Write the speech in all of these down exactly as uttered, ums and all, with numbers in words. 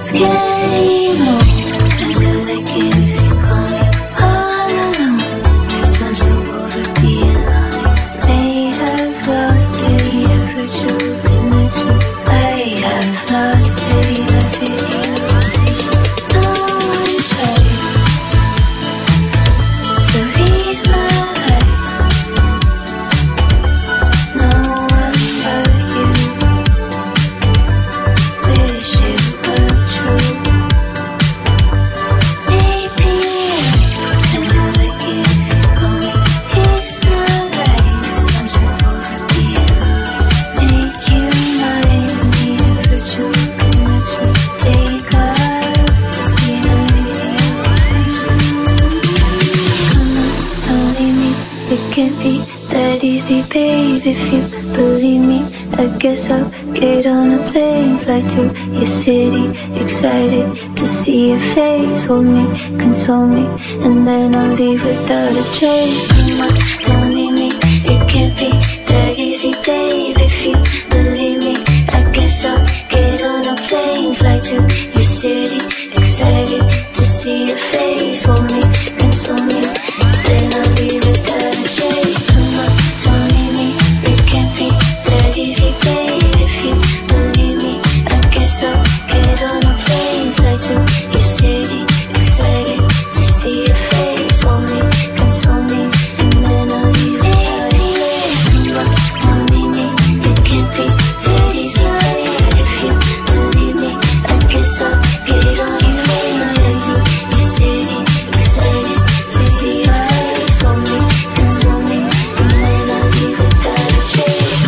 If you believe me, I guess I'll get on a plane, fly to your city, excited to see your face. Hold me, console me, and then I'll leave without a trace. Come on, don't leave me, it can't be that easy, babe. If you believe me, I guess I'll get on a plane, fly to your city, excited to see your face. Hold me, console me, then I'll leave without a trace. Come on, don't leave me, it can't be that easy, babe. If you believe me, I guess I'll get on a plane, fly to your city, excited to see your face. Hold me, console me, and then I'll leave without a trace. Come on, don't leave me, it can't be that easy, babe. If you believe me, I guess I'll get on a plane, fly to your city, excited to see your face. Hold me, console me, and then I'll leave without a trace.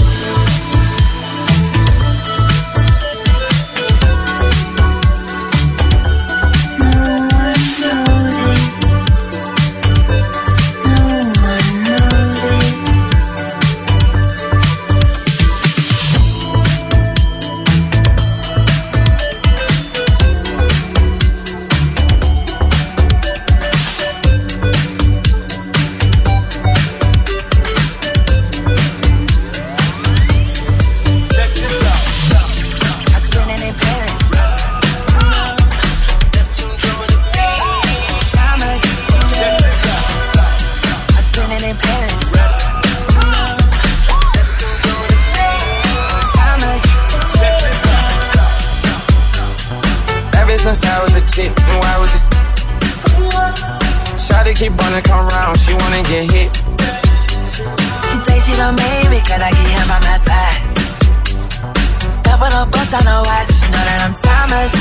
Keep wanna come round, she wanna get hit. She take it on me because I get him by my side. Up on a bust on the watch, she know that I'm timeless.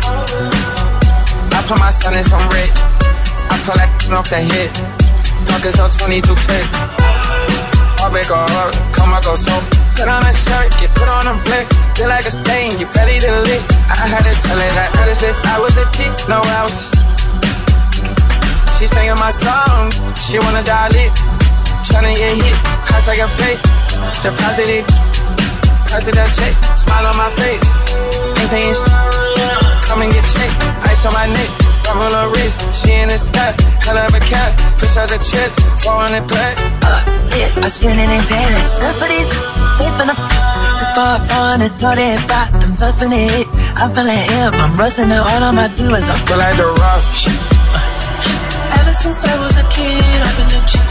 I put my son in some red. I pull that off the hit. Pockets on twenty-two clip. I break her up, come I go so. Put on a shirt, get put on a blick. Feel like a stain, you ready to lick. I had to tell her that early since I was a teen, no else. She singing my song, she wanna dial it. Tryna get hit, house I got paid. Deposit it, president check. Smile on my face, ain't paying sh- come and get checked. Ice on my neck, rub on her wrist. She in the sky, hell of a cat. Push out the chest, four hundred pack. Uh, yeah, I spend it in Paris. That's what it's, they finna f- far on it's all that fat. I'm puffing it, I'm feeling hip. I'm rusting it, all on my do is I feel like the rock. Ever since I was a kid, I've been legit.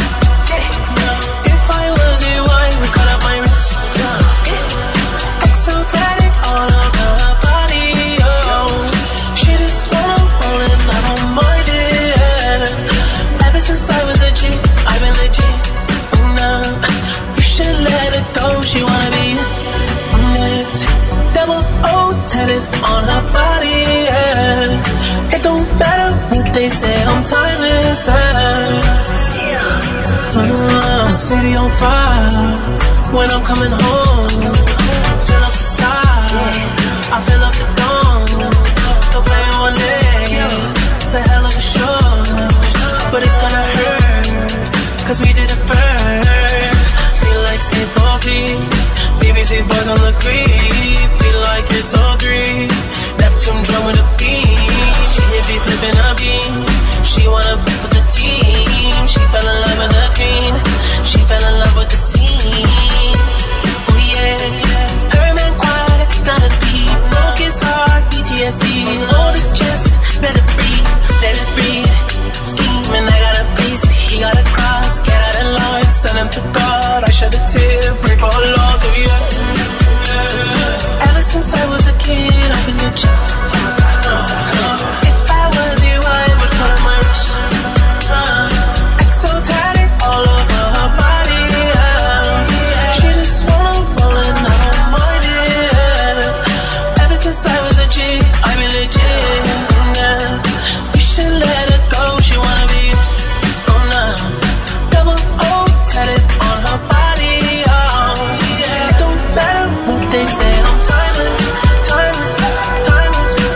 If I was a wine, we cut up my wrist. Exotic all over her body, oh. She just wanna roll and I don't mind it. Ever since I was a G, I've been legit. No, you should let it go. She wanna be next. Double O tatted on her body, yeah. It don't matter what they say, I'm timeless. uh, City on fire when I'm coming home. Fill up the sky, I fill up the dome. Don't play on it, it's a hell of a show. But it's gonna hurt, cause we did it first. Feel like skateboarding, B B C boys on the creep. Feel like it's all three, Neptune drum with a beat. She hit me flipping a beam. She wanna be with the team. She fell in love with the green. She fell in love with the scene. Oh yeah, her man quiet, not a beat. Broke his heart. They say I'm timeless, timeless, timeless.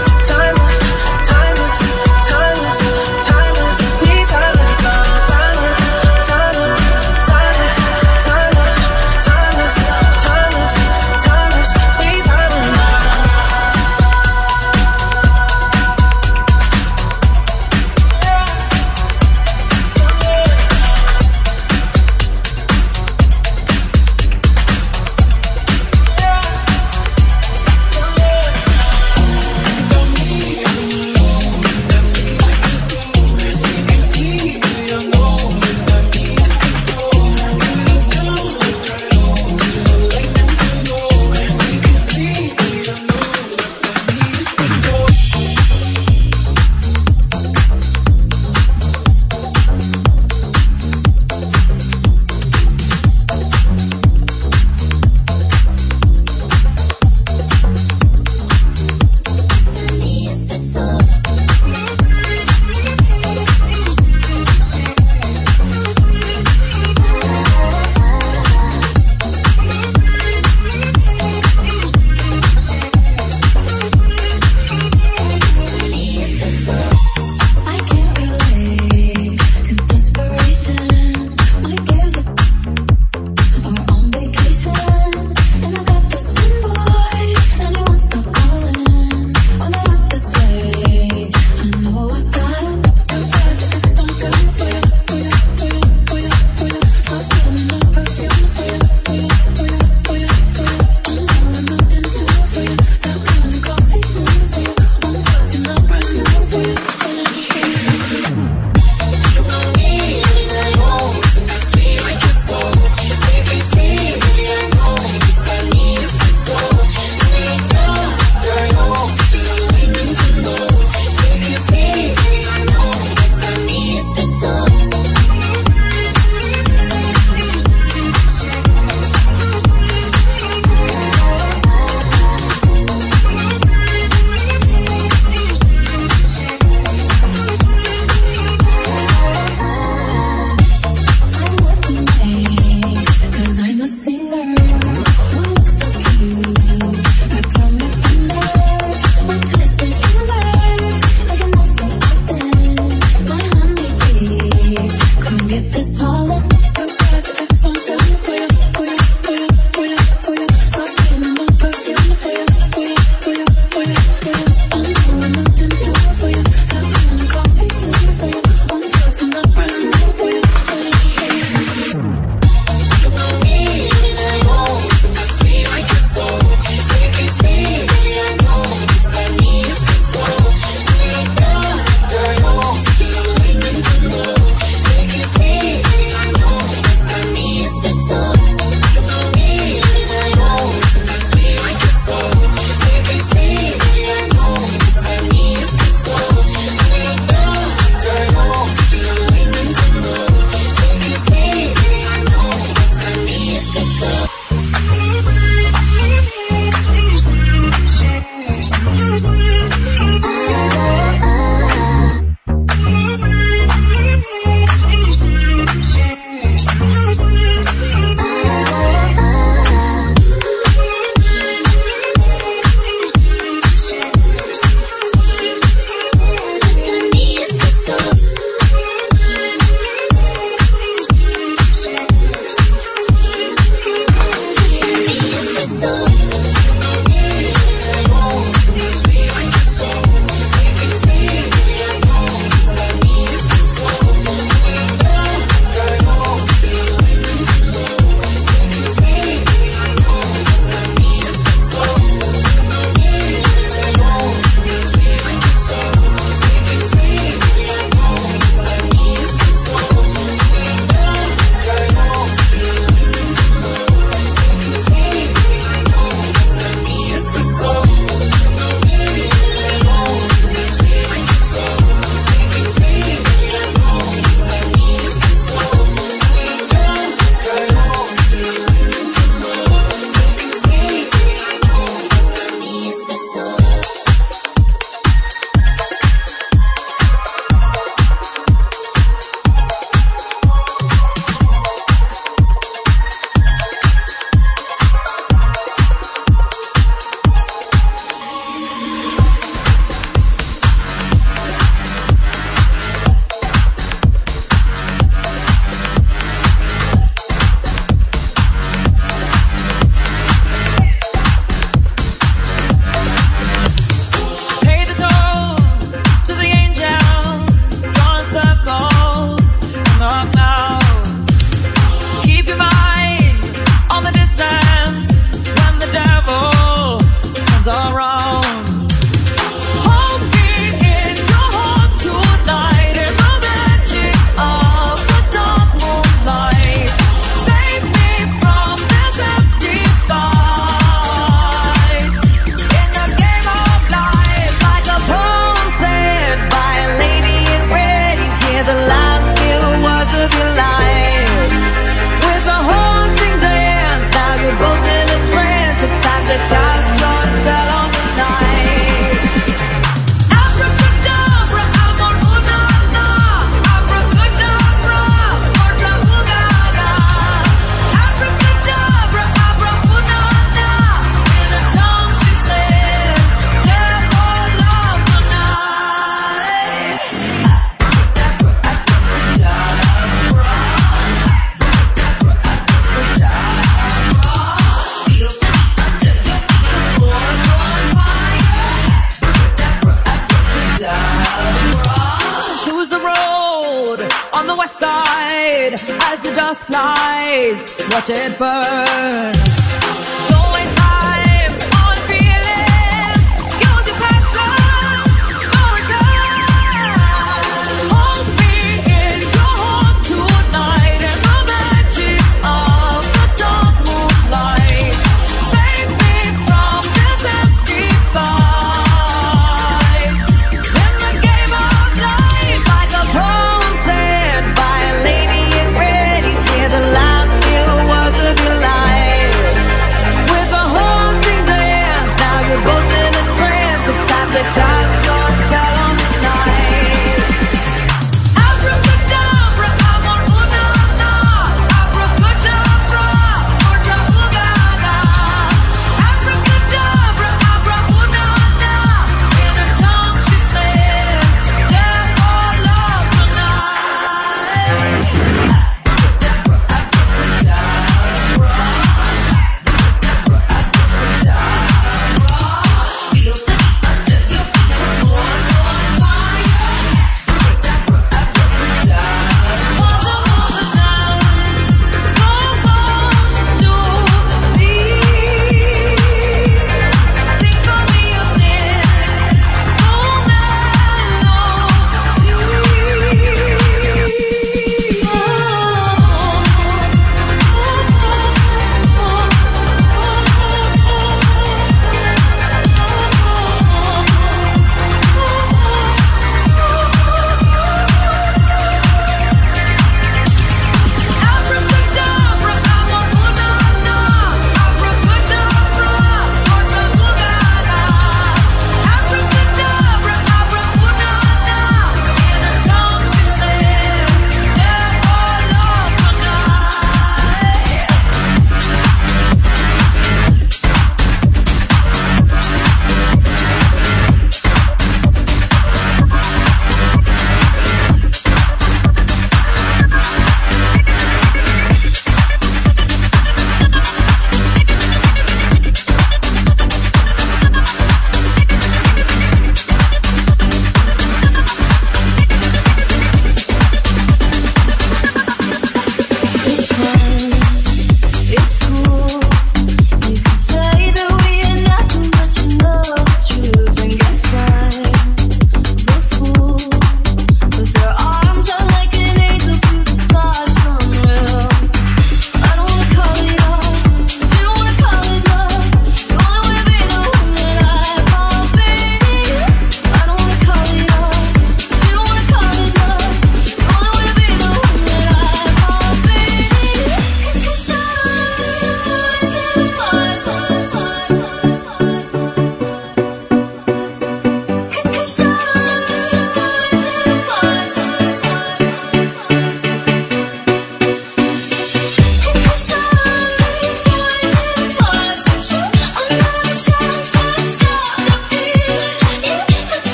just flies. Watch it burn. Don't waste time on feeling. Use your passion. No return. Hold me in your heart tonight in the magic of the dark moonlight. Save me from this empty fight. In the game of life, like a poem said by a lady in red, you hear the last few words of your life.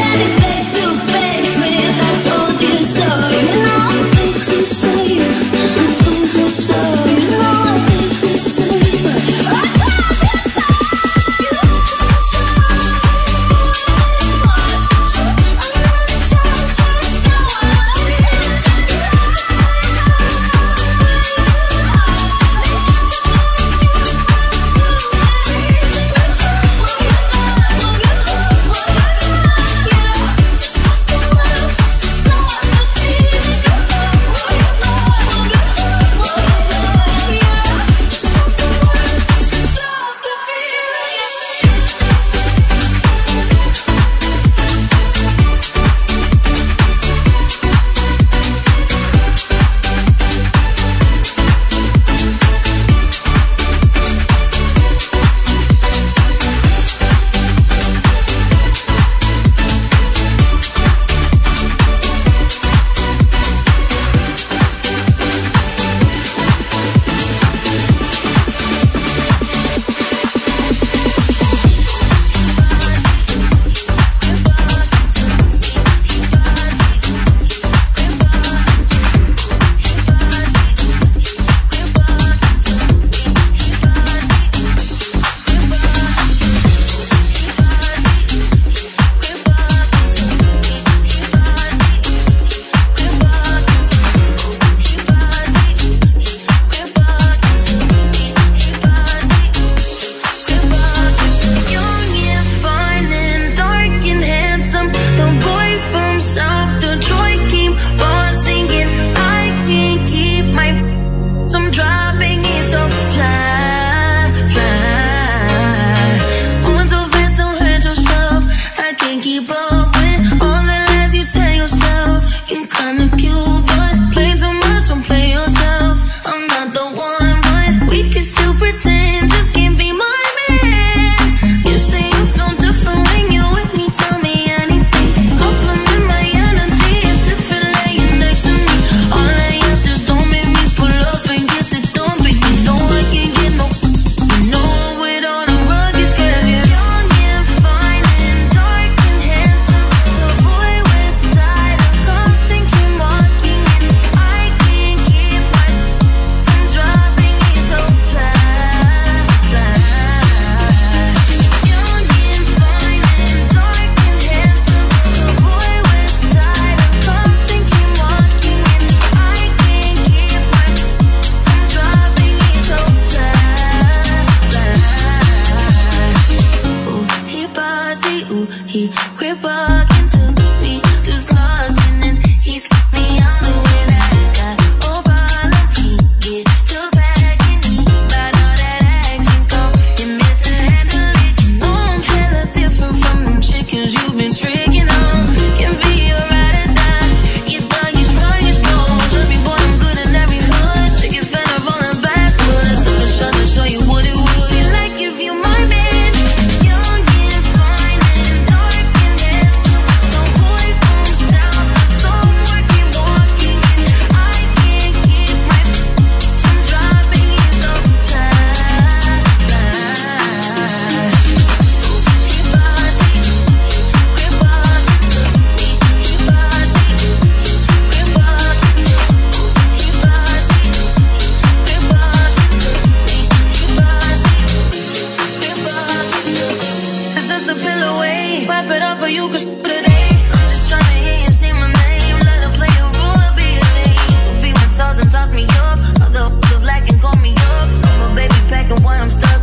Talk me up, although feels like and call me up. Oh, baby, packing what I'm stuck